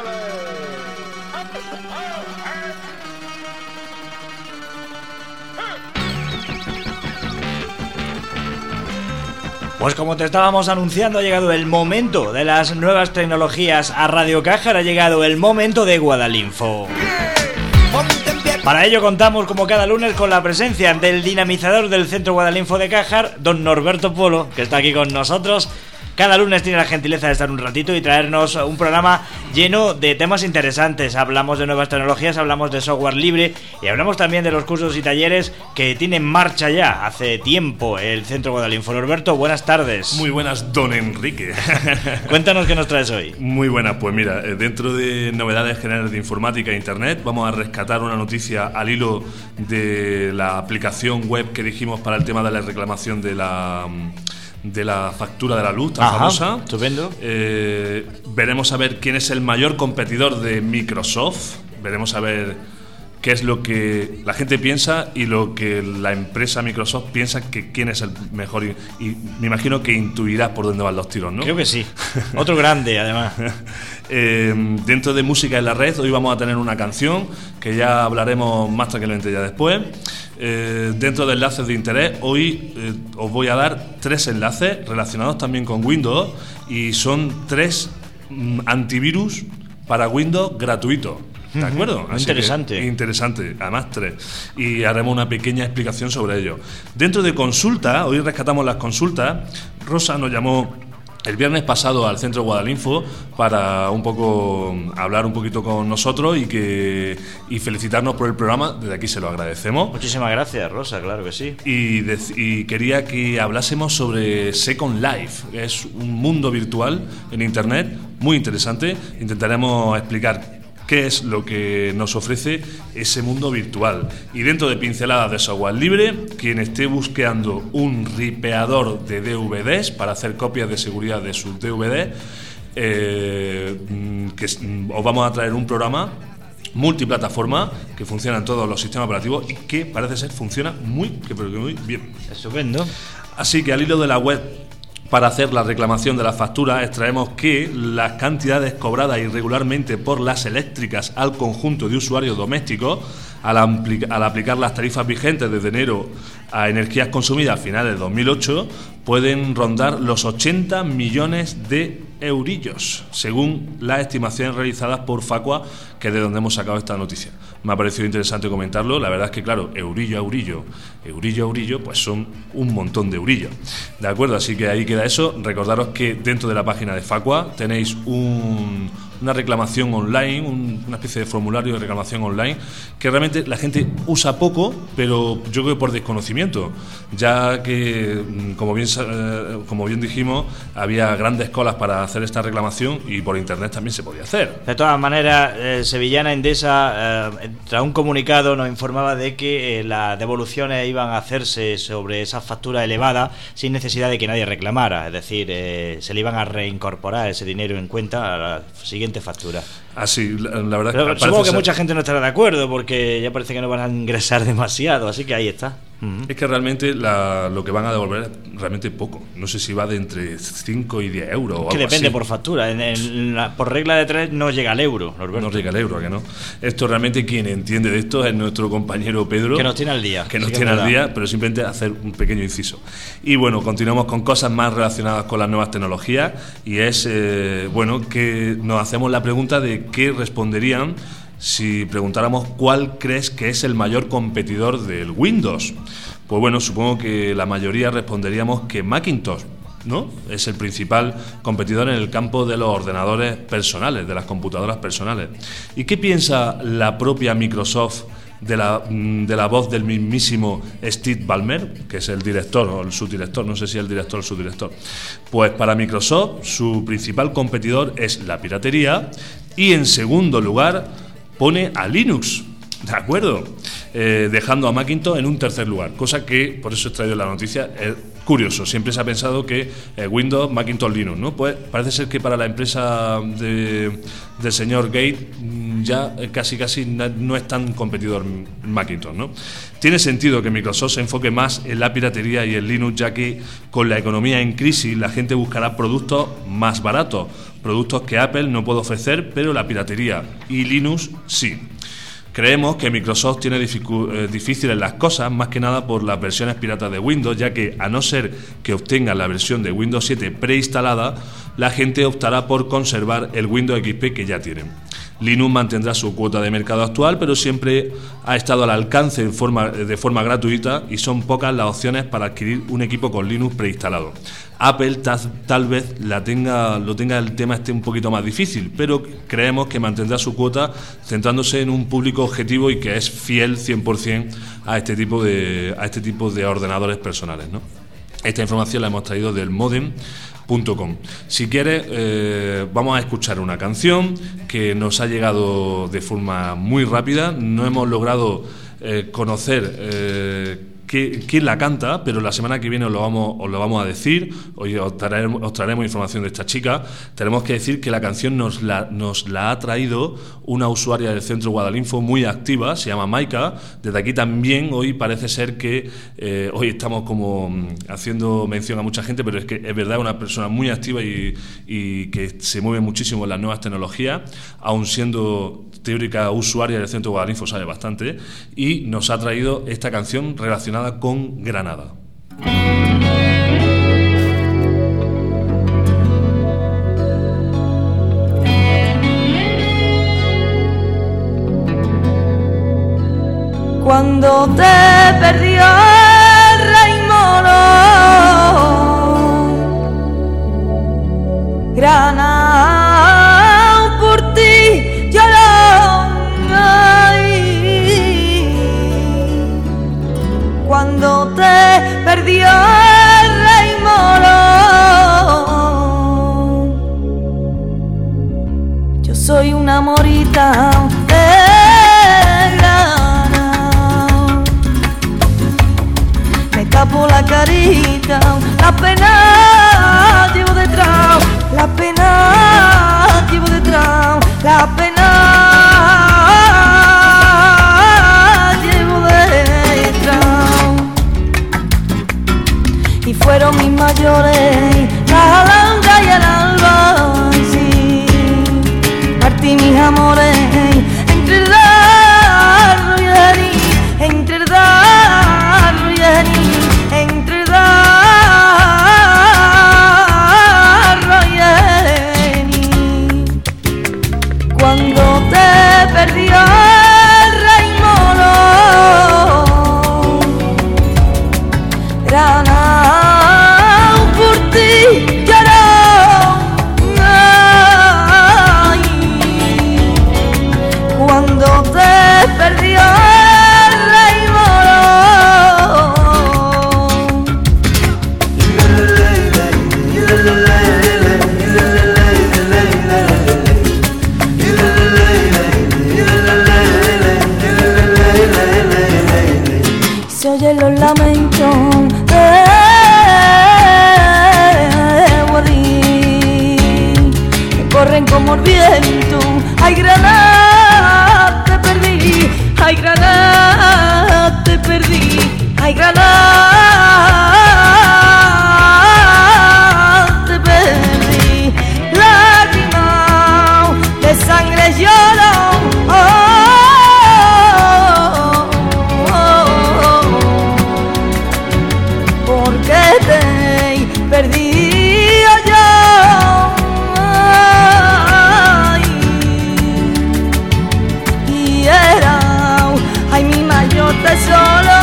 Pues como te estábamos anunciando, ha llegado el momento de las nuevas tecnologías a Radio Cajar, ha llegado el momento de Guadalinfo. Para ello contamos como cada lunes con la presencia del dinamizador del Centro Guadalinfo de Cajar, don Norberto Polo, que está aquí con nosotros. Cada lunes tiene la gentileza de estar un ratito y traernos un programa lleno de temas interesantes. Hablamos de nuevas tecnologías, hablamos de software libre y hablamos también de los cursos y talleres que tiene en marcha ya hace tiempo el Centro Guadalinfo. Norberto, buenas tardes. Muy buenas, don Enrique. Cuéntanos qué nos traes hoy. Muy buenas, pues mira, dentro de novedades generales de informática e internet vamos a rescatar una noticia al hilo de la aplicación web que dijimos para el tema de la reclamación de la factura de la luz tan famosa. Estupendo. Veremos a ver quién es el mayor competidor de Microsoft. Veremos a ver qué es lo que la gente piensa y lo que la empresa Microsoft piensa que quién es el mejor. Y me imagino que intuirás por dónde van los tiros, ¿no? Creo que sí. Otro grande, además. Dentro de música en la red, hoy vamos a tener una canción que ya hablaremos más tranquilamente ya después. Dentro de enlaces de interés, hoy os voy a dar 3 enlaces relacionados también con Windows y son 3 antivirus para Windows gratuitos. ¿De acuerdo? Muy interesante. Interesante, además 3. Y haremos una pequeña explicación sobre ello. Dentro de consulta, hoy rescatamos las consultas. Rosa nos llamó el viernes pasado al Centro Guadalinfo para un poco hablar un poquito con nosotros y felicitarnos por el programa. Desde aquí se lo agradecemos. Muchísimas gracias, Rosa, claro que sí. Y quería que hablásemos sobre Second Life. Es un mundo virtual en Internet muy interesante. Intentaremos explicar qué es lo que nos ofrece ese mundo virtual. Y dentro de pinceladas de software libre, quien esté buscando un ripeador de DVDs para hacer copias de seguridad de sus DVDs, os vamos a traer un programa multiplataforma que funciona en todos los sistemas operativos y que parece ser funciona muy bien. Estupendo. Así que al hilo de la web, para hacer la reclamación de las facturas, extraemos que las cantidades cobradas irregularmente por las eléctricas al conjunto de usuarios domésticos, al aplicar las tarifas vigentes desde enero a energías consumidas a finales de 2008, pueden rondar los 80 millones de eurillos, según las estimaciones realizadas por Facua, que es de donde hemos sacado esta noticia. Me ha parecido interesante comentarlo. La verdad es que, claro, eurillo a eurillo, pues son un montón de eurillos. ¿De acuerdo? Así que ahí queda eso. Recordaros que dentro de la página de Facua tenéis una reclamación online, una especie de formulario de reclamación online, que realmente la gente usa poco, pero yo creo que por desconocimiento, ya que, como bien dijimos, había grandes colas para hacer esta reclamación y por internet también se podía hacer. De todas maneras, Sevillana Endesa, tras un comunicado, nos informaba de que las devoluciones iban a hacerse sobre esa factura elevada sin necesidad de que nadie reclamara, es decir, se le iban a reincorporar ese dinero en cuenta a la siguiente factura. Así, la verdad. Pero supongo que mucha gente no estará de acuerdo porque ya parece que no van a ingresar demasiado, así que ahí está. Es que realmente lo que van a devolver es realmente poco. No sé si va de entre 5 y 10 euros. O que algo depende así. Por factura. Por regla de 3 no llega al euro, Norberto. No llega al euro, ¿a que no? Esto realmente quien entiende de esto es nuestro compañero Pedro. Que nos tiene al día. Que nos tiene al día, pero simplemente hacer un pequeño inciso. Y bueno, continuamos con cosas más relacionadas con las nuevas tecnologías. Y es, que nos hacemos la pregunta de qué responderían si preguntáramos cuál crees que es el mayor competidor del Windows. Pues bueno, supongo que la mayoría responderíamos que Macintosh, ¿no? Es el principal competidor en el campo de los ordenadores personales, de las computadoras personales. ¿Y qué piensa la propia Microsoft de la voz del mismísimo Steve Ballmer, que es el director o el subdirector, no sé si el director o el subdirector? Pues para Microsoft su principal competidor es la piratería y en segundo lugar pone a Linux, ¿de acuerdo? Dejando a Macintosh en un tercer lugar, cosa que, por eso he traído la noticia, es curioso. Siempre se ha pensado que Windows, Macintosh, Linux, ¿no? Pues parece ser que para la empresa del señor Gates ya casi no es tan competidor Macintosh, ¿no? Tiene sentido que Microsoft se enfoque más en la piratería y en Linux, ya que con la economía en crisis la gente buscará productos más baratos, productos que Apple no puede ofrecer, pero la piratería y Linux sí. Creemos que Microsoft tiene difíciles las cosas, más que nada por las versiones piratas de Windows, ya que a no ser que obtengan la versión de Windows 7 preinstalada, la gente optará por conservar el Windows XP que ya tienen. Linux mantendrá su cuota de mercado actual, pero siempre ha estado al alcance de forma gratuita y son pocas las opciones para adquirir un equipo con Linux preinstalado. Apple tal vez el tema esté un poquito más difícil, pero creemos que mantendrá su cuota centrándose en un público objetivo y que es fiel 100% a este tipo de ordenadores personales, ¿no? Esta información la hemos traído del modem.com. Si quieres, vamos a escuchar una canción que nos ha llegado de forma muy rápida. No hemos logrado conocer quién la canta, pero la semana que viene os lo vamos a decir. Hoy os traeremos información de esta chica. Tenemos que decir que la canción nos la ha traído una usuaria del Centro Guadalinfo muy activa, se llama Maika. Desde aquí también hoy parece ser que hoy estamos como haciendo mención a mucha gente, pero es que es verdad, una persona muy activa y que se mueve muchísimo en las nuevas tecnologías, aun siendo teórica usuaria del Centro Guadalinfo, sabe bastante, y nos ha traído esta canción relacionada con Granada. Cuando te perdió el rey moro, Granada por ti lloró. Cuando te perdió el rey moro, yo soy una morita de Granada, me tapo la carita, la pena llevo detrás, la pena llevo detrás, la pena llevo detrás. Y fueron mis mayores, la alhambra y el alba, y sí, partí mis amores entre el darro y el herí, entre el darro y el herí, entre el darro y el herí. Cuando te perdió el rey moro, Granada por ti lloró. Ay, cuando te perdió el rey moro. Se oyen los lamentos de Guadí, que corren como el viento. Ay, Granada, te perdí. Ay, Granada, te perdí. Ay, Granada, te perdí. Lágrimas de sangre lloro. Porque te he perdido yo. Ay, y era, ay, mi mayor tesoro.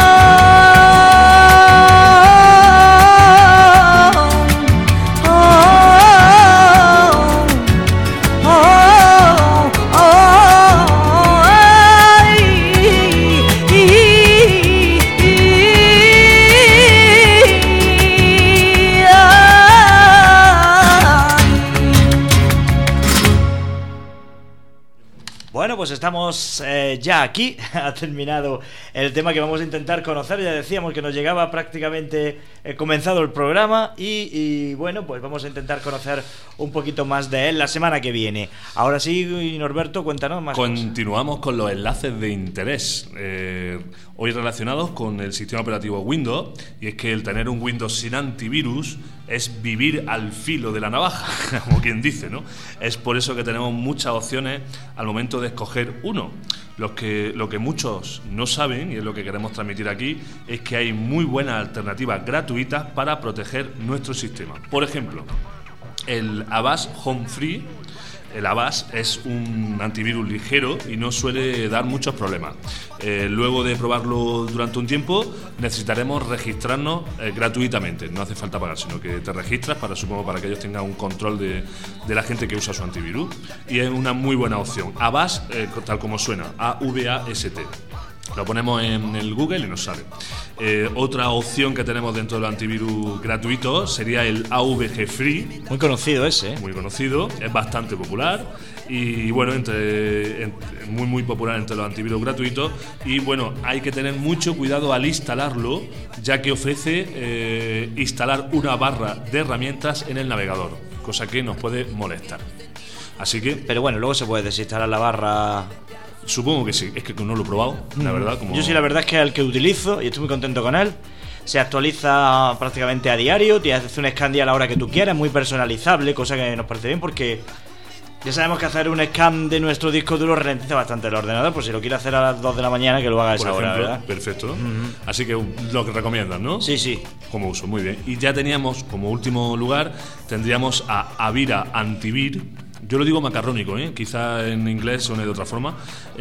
Bueno, pues estamos ya aquí. Ha terminado el tema que vamos a intentar conocer. Ya decíamos que nos llegaba prácticamente comenzado el programa y bueno, pues vamos a intentar conocer un poquito más de él la semana que viene. Ahora sí, Norberto, cuéntanos más. Continuamos con los enlaces de interés, hoy relacionados con el sistema operativo Windows, y es que el tener un Windows sin antivirus es vivir al filo de la navaja, como quien dice, ¿no? Es por eso que tenemos muchas opciones al momento de escoger uno. Lo que muchos no saben, y es lo que queremos transmitir aquí, es que hay muy buenas alternativas gratuitas para proteger nuestro sistema. Por ejemplo, el Avast Home Free. El Avast es un antivirus ligero y no suele dar muchos problemas. Luego de probarlo durante un tiempo, necesitaremos registrarnos gratuitamente. No hace falta pagar, sino que te registras para que ellos tengan un control de la gente que usa su antivirus. Y es una muy buena opción. Avast, tal como suena, A-V-A-S-T. Lo ponemos en el Google y nos sale. Otra opción que tenemos dentro del antivirus gratuito sería el AVG Free. Muy conocido ese, ¿eh? Muy conocido, es bastante popular y bueno, muy popular entre los antivirus gratuitos. Y bueno, hay que tener mucho cuidado al instalarlo, ya que ofrece instalar una barra de herramientas en el navegador, cosa que nos puede molestar. Así que... Pero bueno, luego se puede desinstalar la barra... Supongo que sí, es que no lo he probado, la verdad. Yo sí, la verdad es que es el que utilizo y estoy muy contento con él. Se actualiza prácticamente a diario, te hace un scan a la hora que tú quieras, muy personalizable, cosa que nos parece bien porque ya sabemos que hacer un scan de nuestro disco duro ralentiza bastante el ordenador, pues si lo quiere hacer a las 2 de la mañana que lo haga a esa hora, ¿verdad? Perfecto. Así que lo que recomiendas, ¿no? Sí, sí. Como uso, muy bien. Y ya teníamos, como último lugar, tendríamos a Avira Antivir. Yo lo digo macarrónico, quizá en inglés suene de otra forma.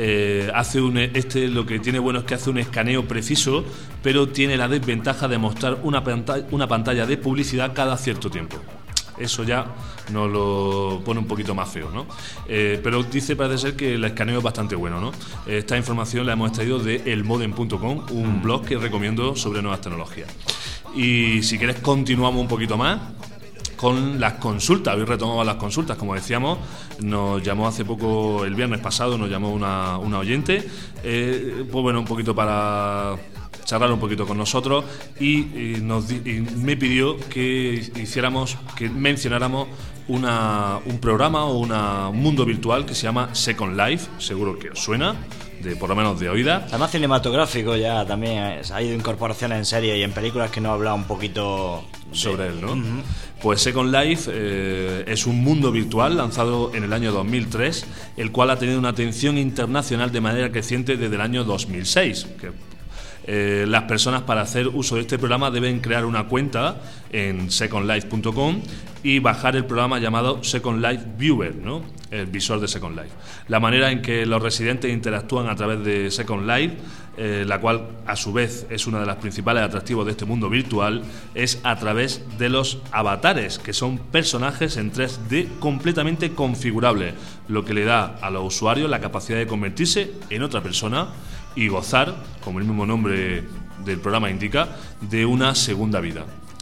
Lo que tiene bueno es que hace un escaneo preciso, pero tiene la desventaja de mostrar una pantalla de publicidad cada cierto tiempo. Eso ya nos lo pone un poquito más feo, ¿no? Pero parece ser que el escaneo es bastante bueno, ¿no? Esta información la hemos extraído de elmodem.com, un blog que recomiendo sobre nuevas tecnologías. Y si quieres continuamos un poquito más con las consultas. Hoy retomamos las consultas, como decíamos. Nos llamó hace poco, el viernes pasado, nos llamó una oyente, pues bueno, un poquito para charlar un poquito con nosotros y me pidió que mencionáramos un programa o un mundo virtual que se llama Second Life. Seguro que os suena, por lo menos de oída. Además cinematográfico ya también, ha ido incorporaciones en series y en películas que nos ha hablado un poquito sobre él, ¿no? Pues Second Life es un mundo virtual lanzado en el año 2003, el cual ha tenido una atención internacional de manera creciente desde el año 2006. Las personas, para hacer uso de este programa, deben crear una cuenta en secondlife.com y bajar el programa llamado Second Life Viewer, ¿no? El visor de Second Life. La manera en que los residentes interactúan a través de Second Life, la cual a su vez es uno de los principales atractivos de este mundo virtual, es a través de los avatares, que son personajes en 3D completamente configurables, lo que le da a los usuarios la capacidad de convertirse en otra persona y gozar, como el mismo nombre del programa indica, de una segunda vida.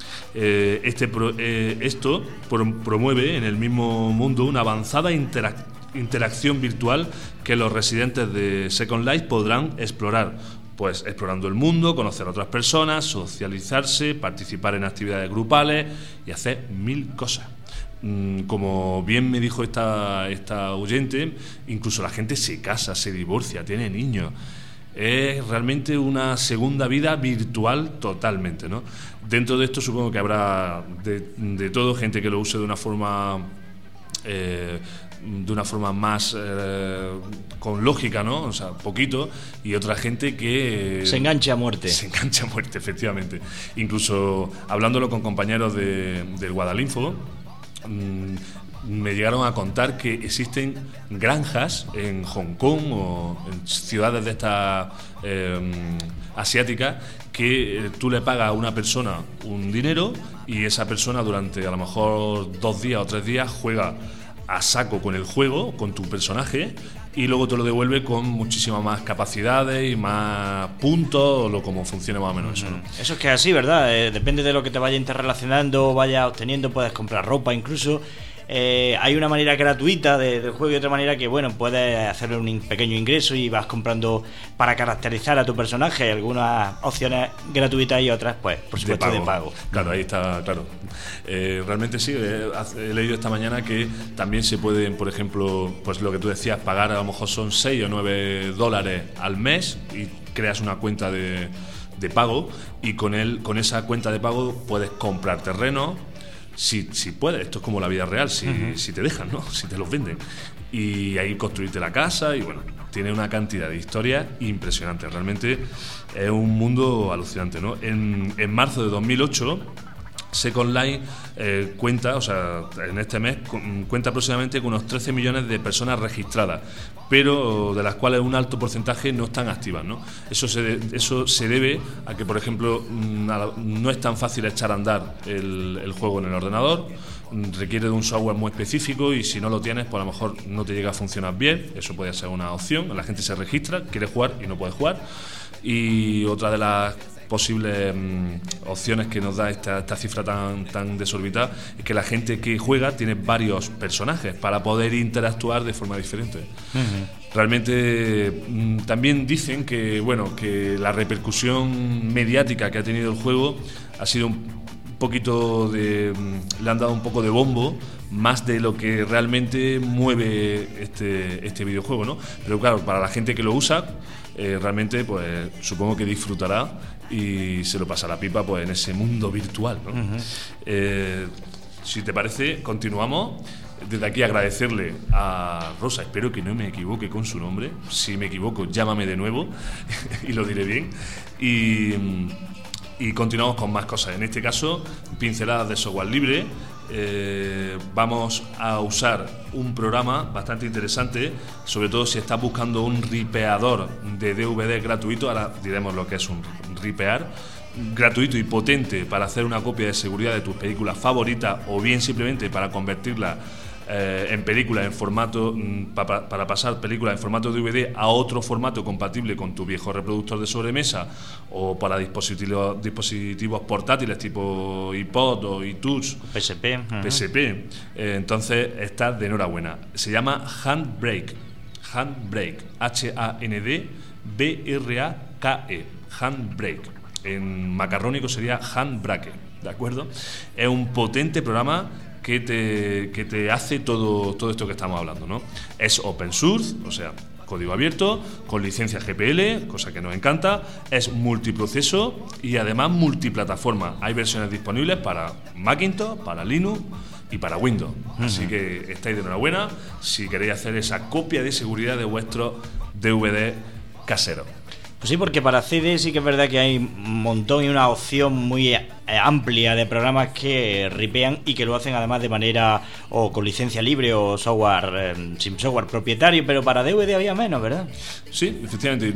Esto promueve en el mismo mundo una avanzada interacción virtual que los residentes de Second Life podrán explorar, pues explorando el mundo, conocer a otras personas, socializarse, participar en actividades grupales y hacer 1000 cosas. Como bien me dijo esta oyente, incluso la gente se casa, se divorcia, tiene niños. Es realmente una segunda vida virtual totalmente, ¿no? Dentro de esto supongo que habrá de todo, gente que lo use de una forma más con lógica, ¿no? O sea, poquito, y otra gente que se engancha a muerte. Se engancha a muerte, efectivamente. Incluso hablándolo con compañeros del Guadalinfo, me llegaron a contar que existen granjas en Hong Kong o en ciudades de estas asiáticas que tú le pagas a una persona un dinero y esa persona durante a lo mejor 2 días o 3 días juega a saco con el juego, con tu personaje, y luego te lo devuelve con muchísimas más capacidades y más puntos, o como funcione más o menos eso, ¿no? Eso es que es así, ¿verdad? Depende de lo que te vaya interrelacionando o vayas obteniendo, puedes comprar ropa incluso. hay una manera gratuita del juego y otra manera que, bueno, puedes hacer un pequeño ingreso y vas comprando para caracterizar a tu personaje, algunas opciones gratuitas y otras, pues, por supuesto, de pago. Claro, ahí está, claro. Realmente sí, he leído esta mañana que también se pueden, por ejemplo, pues lo que tú decías, pagar a lo mejor son $6 o $9 al mes y creas una cuenta de pago, y con esa cuenta de pago puedes comprar terreno, si puedes. Esto es como la vida real, si te dejan, ¿no? Si te los venden, y ahí construirte la casa, y bueno, tiene una cantidad de historias impresionantes. Realmente es un mundo alucinante, ¿no? En marzo de 2008 Second Life cuenta, o sea, en este mes cuenta aproximadamente con unos 13 millones de personas registradas, pero de las cuales un alto porcentaje no están activas, ¿no? Eso se debe a que, por ejemplo, no es tan fácil echar a andar el juego en el ordenador, requiere de un software muy específico, y si no lo tienes, pues a lo mejor no te llega a funcionar bien. Eso puede ser una opción. La gente se registra, quiere jugar y no puede jugar. Y otra de las posibles opciones que nos da esta cifra tan desorbitada es que la gente que juega tiene varios personajes para poder interactuar de forma diferente. Realmente también dicen que, bueno, que la repercusión mediática que ha tenido el juego ha sido un poquito le han dado un poco de bombo, más de lo que realmente mueve este videojuego, ¿no? Pero claro, para la gente que lo usa, realmente, pues supongo que disfrutará y se lo pasará pipa, pues en ese mundo virtual, ¿no? Si te parece, continuamos. Desde aquí agradecerle a Rosa, espero que no me equivoque con su nombre. Si me equivoco, llámame de nuevo y lo diré bien. Y continuamos con más cosas. En este caso, pinceladas de software libre. Vamos a usar un programa bastante interesante, sobre todo si estás buscando un ripeador de DVD gratuito. Ahora diremos lo que es un ripear gratuito y potente para hacer una copia de seguridad de tus películas favoritas, o bien simplemente para convertirla en películas en formato para pasar películas en formato DVD a otro formato compatible con tu viejo reproductor de sobremesa, o para dispositivos portátiles tipo iPod o iTouch, PSP. Entonces está de enhorabuena. Se llama Handbrake, Handbrake, Handbrake. En macarrónico sería Handbrake, ¿de acuerdo? Es un potente programa que te hace todo esto que estamos hablando, ¿no? Es open source, o sea, código abierto, con licencia GPL, cosa que nos encanta. Es multiproceso y además multiplataforma. Hay versiones disponibles para Macintosh, para Linux y para Windows. Así que estáis de enhorabuena si queréis hacer esa copia de seguridad de vuestro DVD casero. Pues sí, porque para CD sí que es verdad que hay un montón y una opción muy amplia de programas que ripean y que lo hacen además de manera o con licencia libre o software sin software propietario, pero para DVD había menos, ¿verdad? Sí, efectivamente.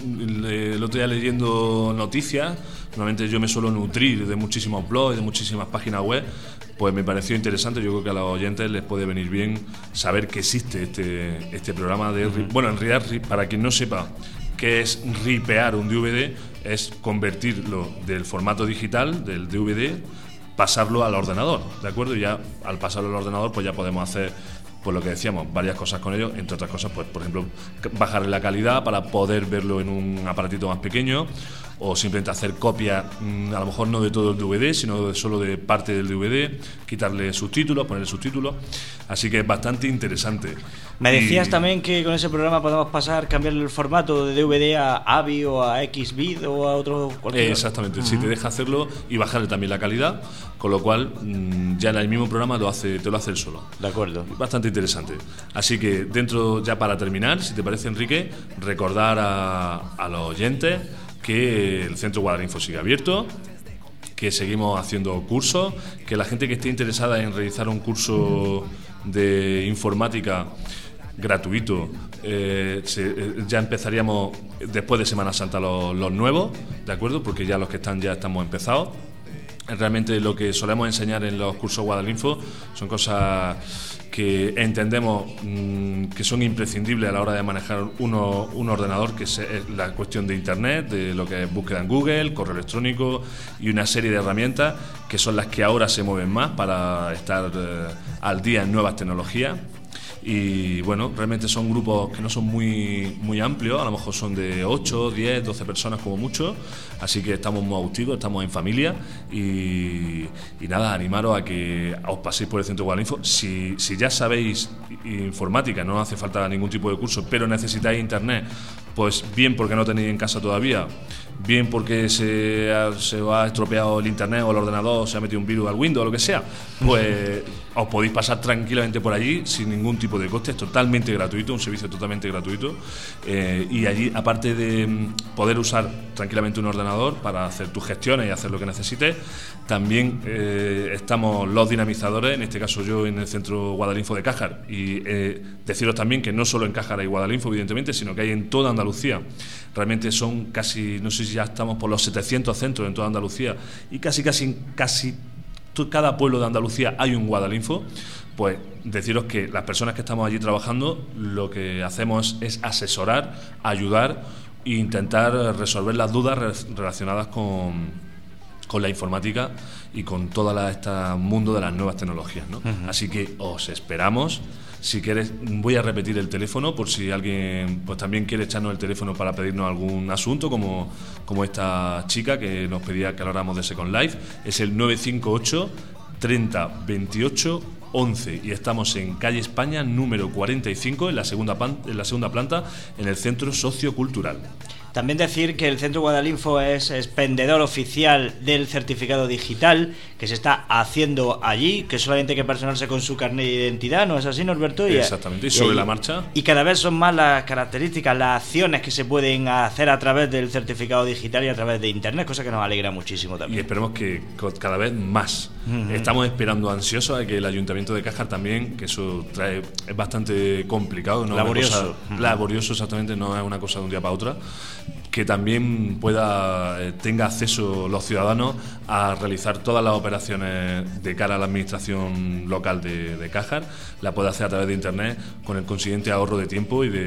El otro día leyendo noticias, normalmente yo me suelo nutrir de muchísimos blogs, de muchísimas páginas web, pues me pareció interesante. Yo creo que a los oyentes les puede venir bien saber que existe este programa de... Bueno, en realidad, para quien no sepa que es ripear un DVD, es convertirlo del formato digital, del DVD, pasarlo al ordenador, ¿de acuerdo? Y ya al pasarlo al ordenador, pues ya podemos hacer, pues lo que decíamos, varias cosas con ello, entre otras cosas, pues por ejemplo, bajarle la calidad para poder verlo en un aparatito más pequeño, o simplemente hacer copias, a lo mejor no de todo el DVD, sino solo de parte del DVD, quitarle subtítulos, ponerle subtítulos. Así que es bastante interesante. Me decías también que con ese programa podemos cambiarle el formato de DVD a AVI o a XVID o a otro cualquier. Exactamente, sí, te deja hacerlo y bajarle también la calidad, con lo cual ya en el mismo programa te lo hace él solo. De acuerdo. Bastante interesante. Así que dentro, ya para terminar, si te parece, Enrique, recordar a los oyentes que el Centro Guadalinfo sigue abierto, que seguimos haciendo cursos, que la gente que esté interesada en realizar un curso de informática gratuito, ya empezaríamos después de Semana Santa los nuevos, ¿de acuerdo? Porque ya los que están ya estamos empezados. Realmente lo que solemos enseñar en los cursos Guadalinfo son cosas que entendemos que son imprescindibles a la hora de manejar un ordenador, que es la cuestión de Internet, de lo que es búsqueda en Google, correo electrónico y una serie de herramientas que son las que ahora se mueven más para estar al día en nuevas tecnologías. Y bueno, realmente son grupos que no son muy amplios, a lo mejor son de 8, 10, 12 personas como mucho, así que estamos muy agusticos, estamos en familia y nada, animaros a que os paséis por el Centro Guadalinfo. Si ya sabéis informática, no hace falta ningún tipo de curso, pero necesitáis internet, pues bien porque no tenéis en casa todavía, bien porque se os ha estropeado el internet o el ordenador, se ha metido un virus al Windows o lo que sea, pues os podéis pasar tranquilamente por allí sin ningún tipo de coste, es totalmente gratuito, un servicio totalmente gratuito, y allí, aparte de poder usar tranquilamente un ordenador para hacer tus gestiones y hacer lo que necesites, también estamos los dinamizadores, en este caso yo en el Centro Guadalinfo de Cájar, y deciros también que no solo en Cájar hay Guadalinfo, evidentemente, sino que hay en toda Andalucía. Realmente son casi, no sé si ya estamos por los 700 centros en toda Andalucía, y casi cada pueblo de Andalucía hay un Guadalinfo. Pues deciros que las personas que estamos allí trabajando, lo que hacemos es asesorar, ayudar e intentar resolver las dudas relacionadas con la informática y con todo este mundo de las nuevas tecnologías, ¿no? Así que os esperamos. Si quieres, voy a repetir el teléfono por si alguien pues también quiere echarnos el teléfono para pedirnos algún asunto, como esta chica que nos pedía que habláramos de Second Life. Es el 958 30 28 11 y estamos en calle España número 45 en la segunda planta, en el Centro Sociocultural. También decir que el Centro Guadalinfo es expendedor oficial del certificado digital que se está haciendo allí, que solamente hay que personarse con su carnet de identidad, ¿no es así, Norberto? Exactamente, y sobre la marcha. Y cada vez son más las características, las acciones que se pueden hacer a través del certificado digital y a través de Internet, cosa que nos alegra muchísimo también. Y esperemos que cada vez más. Estamos esperando ansiosos a que el Ayuntamiento de Cájar también, que eso es bastante complicado, ¿no? Laborioso. Laborioso, exactamente, no es una cosa de un día para otra, que también tenga acceso los ciudadanos a realizar todas las operaciones de cara a la administración local de Cájar, la puede hacer a través de Internet con el consiguiente ahorro de tiempo y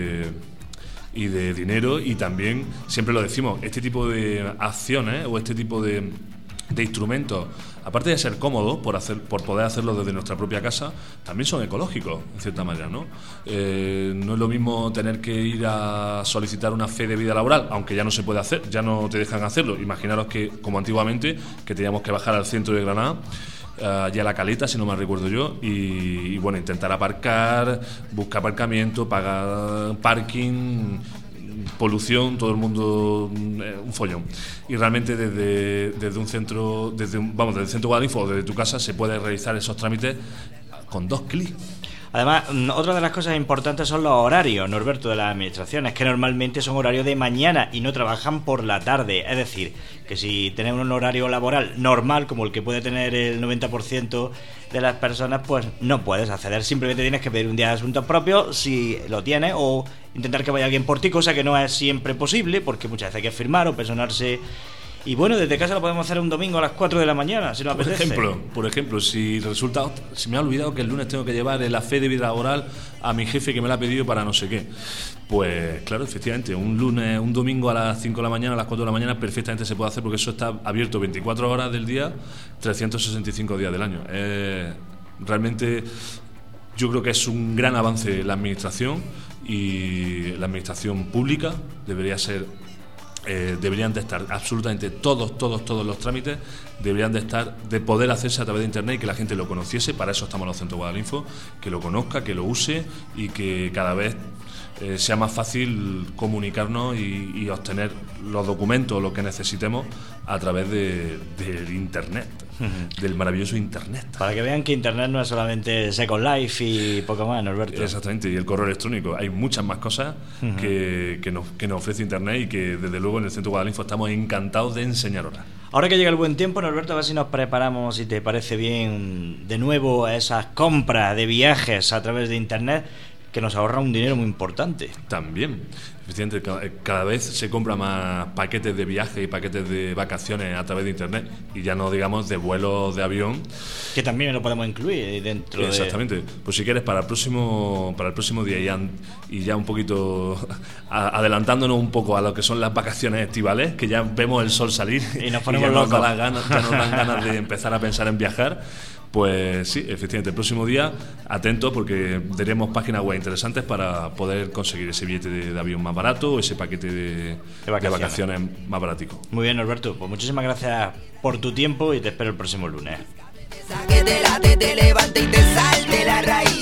de dinero. Y también, siempre lo decimos, este tipo de acciones o este tipo de instrumentos, aparte de ser cómodos por poder hacerlo desde nuestra propia casa, también son ecológicos en cierta manera, ¿no? No es lo mismo tener que ir a solicitar una fe de vida laboral, aunque ya no se puede hacer, ya no te dejan hacerlo. Imaginaros que, como antiguamente, que teníamos que bajar al centro de Granada, ya la Caleta, si no mal recuerdo yo, y bueno, intentar aparcar, buscar aparcamiento, pagar parking, polución, todo el mundo, un follón. Y realmente desde un centro, desde el Centro Guadalinfo o desde tu casa se puede realizar esos trámites con 2 clics. Además, otra de las cosas importantes son los horarios, Norberto, de las administraciones, que normalmente son horarios de mañana y no trabajan por la tarde. Es decir, que si tenemos un horario laboral normal, como el que puede tener el 90% de las personas, pues no puedes acceder. Simplemente tienes que pedir un día de asuntos propios, si lo tienes, o intentar que vaya alguien por ti, cosa que no es siempre posible, porque muchas veces hay que firmar o personarse. Y bueno, desde casa lo podemos hacer un domingo a las 4 de la mañana, si nos apetece. Por ejemplo, si me ha olvidado que el lunes tengo que llevar la fe de vida laboral a mi jefe que me la ha pedido para no sé qué. Pues claro, efectivamente, un domingo a las 5 de la mañana, a las 4 de la mañana, perfectamente se puede hacer, porque eso está abierto 24 horas del día, 365 días del año. Realmente yo creo que es un gran avance la administración, y la administración pública deberían de estar absolutamente todos los trámites deberían de poder hacerse a través de Internet y que la gente lo conociese. Para eso estamos en los Centros Guadalinfo, que lo conozca, que lo use y que cada vez sea más fácil comunicarnos y obtener los documentos, lo que necesitemos a través del Internet, del maravilloso Internet. Para que vean que Internet no es solamente Second Life y poco más, Norberto. Exactamente, y el correo electrónico. Hay muchas más cosas que nos ofrece Internet y que desde luego en el Centro Guadalinfo estamos encantados de enseñaros. Ahora que llega el buen tiempo, Norberto, a ver si nos preparamos, si te parece bien, de nuevo a esas compras de viajes a través de Internet. que nos ahorra un dinero muy importante. También, efectivamente, cada vez se compra más paquetes de viaje y paquetes de vacaciones a través de internet, y ya no digamos de vuelos de avión, que también lo podemos incluir dentro. Exactamente. Pues si quieres, para el próximo día y ya un poquito adelantándonos un poco a lo que son las vacaciones estivales, que ya vemos el sol salir y nos ponemos ya locos. ya nos dan ganas de empezar a pensar en viajar. Pues sí, efectivamente, el próximo día, atentos, porque tenemos páginas web interesantes para poder conseguir ese billete de avión más barato o ese paquete de vacaciones más baratico. Muy bien, Norberto, pues muchísimas gracias por tu tiempo y te espero el próximo lunes. Que te late, te levante y te salte la raíz.